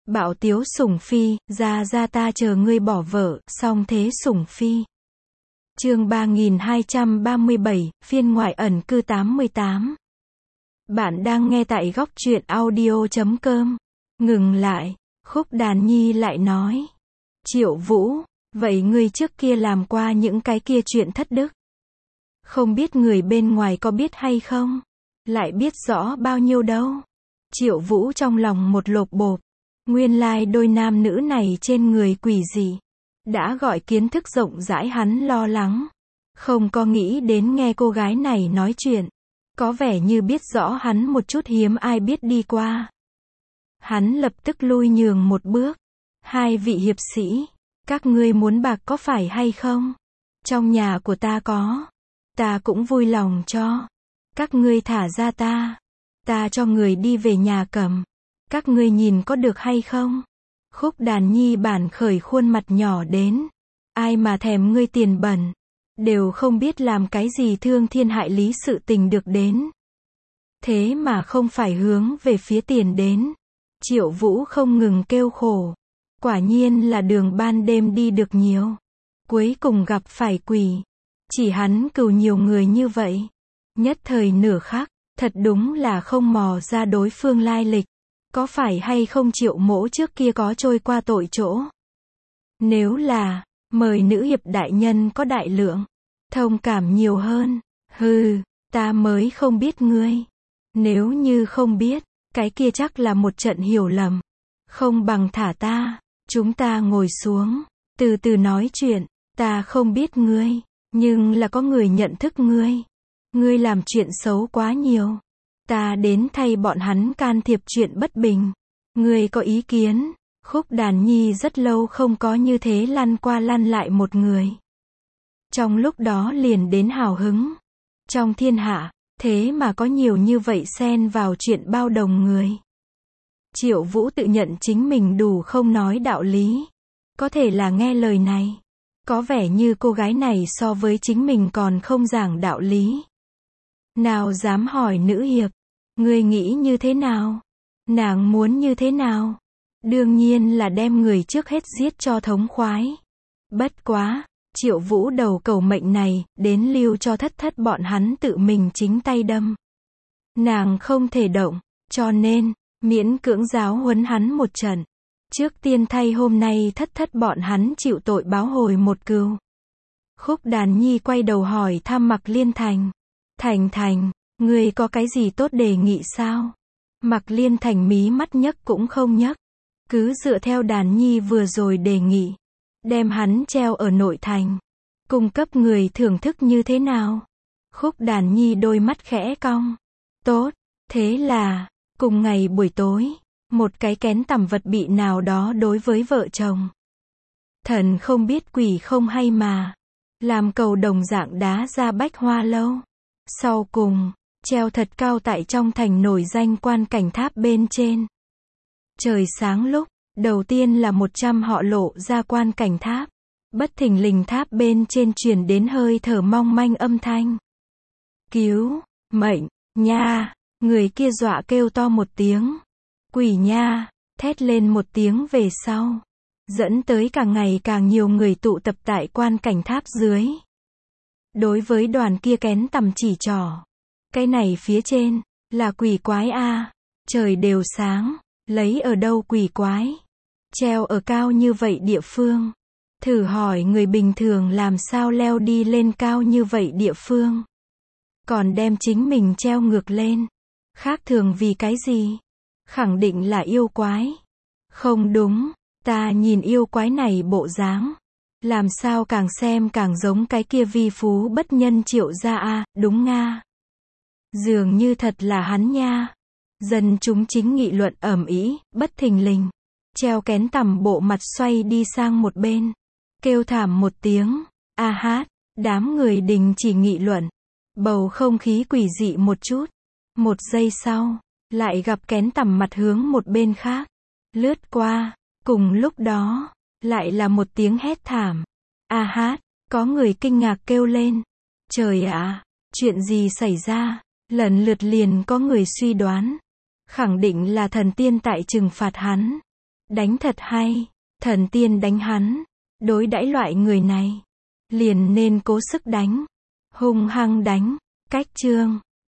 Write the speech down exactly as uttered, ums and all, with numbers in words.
Bạo tiếu sủng phi, ra ra ta chờ ngươi bỏ vợ, song thế sủng phi. Chương ba nghìn hai trăm ba mươi bảy, phiên ngoại ẩn cư tám mươi tám. Bạn đang nghe tại góc truyện audio chấm com. Ngừng lại, Khúc Đàn Nhi lại nói. Triệu Vũ, vậy ngươi trước kia làm qua những cái kia chuyện thất đức. Không biết người bên ngoài có biết hay không? Lại biết rõ bao nhiêu đâu. Triệu Vũ trong lòng một lột bột. Nguyên lai đôi nam nữ này trên người quỷ gì. Đã gọi kiến thức rộng rãi hắn lo lắng. Không có nghĩ đến nghe cô gái này nói chuyện. Có vẻ như biết rõ hắn một chút hiếm ai biết đi qua. Hắn lập tức lui nhường một bước. Hai vị hiệp sĩ, các ngươi muốn bạc có phải hay không? Trong nhà của ta có. Ta cũng vui lòng cho. Các ngươi thả ra ta. Ta cho người đi về nhà cầm. Các ngươi nhìn có được hay không? Khúc Đàn Nhi bản khởi khuôn mặt nhỏ đến. Ai mà thèm ngươi tiền bẩn. Đều không biết làm cái gì thương thiên hại lý sự tình được đến. Thế mà không phải hướng về phía tiền đến. Triệu Vũ không ngừng kêu khổ. Quả nhiên là đường ban đêm đi được nhiều. Cuối cùng gặp phải quỷ. Chỉ hắn cừu nhiều người như vậy. Nhất thời nửa khắc, thật đúng là không mò ra đối phương lai lịch. Có phải hay không Triệu Mỗ trước kia có trôi qua tội chỗ? Nếu là, mời nữ hiệp đại nhân có đại lượng. Thông cảm nhiều hơn. Hừ, ta mới không biết ngươi. Nếu như không biết, cái kia chắc là một trận hiểu lầm. Không bằng thả ta, chúng ta ngồi xuống, từ từ nói chuyện. Ta không biết ngươi, nhưng là có người nhận thức ngươi. Ngươi làm chuyện xấu quá nhiều. Ta đến thay bọn hắn can thiệp chuyện bất bình. Ngươi có ý kiến? Khúc Đàn Nhi rất lâu không có như thế lăn qua lăn lại một người. Trong lúc đó liền đến hào hứng. Trong thiên hạ, thế mà có nhiều như vậy xen vào chuyện bao đồng người. Triệu Vũ tự nhận chính mình đủ không nói đạo lý. Có thể là nghe lời này. Có vẻ như cô gái này so với chính mình còn không giảng đạo lý. Nào dám hỏi nữ hiệp. Ngươi nghĩ như thế nào? Nàng muốn như thế nào? Đương nhiên là đem người trước hết giết cho thống khoái. Bất quá, Triệu Vũ đầu cầu mệnh này, đến lưu cho thất thất bọn hắn tự mình chính tay đâm. Nàng không thể động, cho nên, miễn cưỡng giáo huấn hắn một trận. Trước tiên thay hôm nay thất thất bọn hắn chịu tội báo hồi một cừu. Khúc Đàn Nhi quay đầu hỏi thăm Mạc Liên Thành. Thành Thành, ngươi có cái gì tốt đề nghị sao? Mạc Liên Thành mí mắt nhấc cũng không nhấc. Cứ dựa theo Đàn Nhi vừa rồi đề nghị. Đem hắn treo ở nội thành. Cung cấp người thưởng thức như thế nào? Khúc Đàn Nhi đôi mắt khẽ cong. Tốt, thế là, cùng ngày buổi tối, một cái kén tằm vật bị nào đó đối với vợ chồng. Thần không biết quỷ không hay mà. Làm cầu đồng dạng đá ra Bách Hoa Lâu. Sau cùng, treo thật cao tại trong thành nổi danh quan cảnh tháp bên trên. Trời sáng lúc, đầu tiên là một trăm họ lộ ra quan cảnh tháp. Bất thình lình tháp bên trên truyền đến hơi thở mong manh âm thanh. Cứu, mệnh, nha, người kia dọa kêu to một tiếng. Quỷ nha, thét lên một tiếng về sau. Dẫn tới càng ngày càng nhiều người tụ tập tại quan cảnh tháp dưới. Đối với đoàn kia kén tằm chỉ trỏ. Cái này phía trên, là quỷ quái a. Trời đều sáng, lấy ở đâu quỷ quái. Treo ở cao như vậy địa phương. Thử hỏi người bình thường làm sao leo đi lên cao như vậy địa phương. Còn đem chính mình treo ngược lên. Khác thường vì cái gì? Khẳng định là yêu quái. Không đúng, ta nhìn yêu quái này bộ dáng. Làm sao càng xem càng giống cái kia vi phú bất nhân Triệu gia a, đúng nga. Dường như thật là hắn nha. Dân chúng chính nghị luận ầm ĩ, bất thình lình. Treo kén tằm bộ mặt xoay đi sang một bên. Kêu thảm một tiếng. A hát, đám người đình chỉ nghị luận. Bầu không khí quỷ dị một chút. Một giây sau, lại gặp kén tằm mặt hướng một bên khác. Lướt qua, cùng lúc đó, lại là một tiếng hét thảm. A hát, có người kinh ngạc kêu lên. Trời ạ, chuyện gì xảy ra? Lần lượt liền có người suy đoán. Khẳng định là thần tiên tại trừng phạt hắn. Đánh thật hay. Thần tiên đánh hắn. Đối đãi loại người này. Liền nên cố sức đánh. Hung hăng đánh. Cách chương.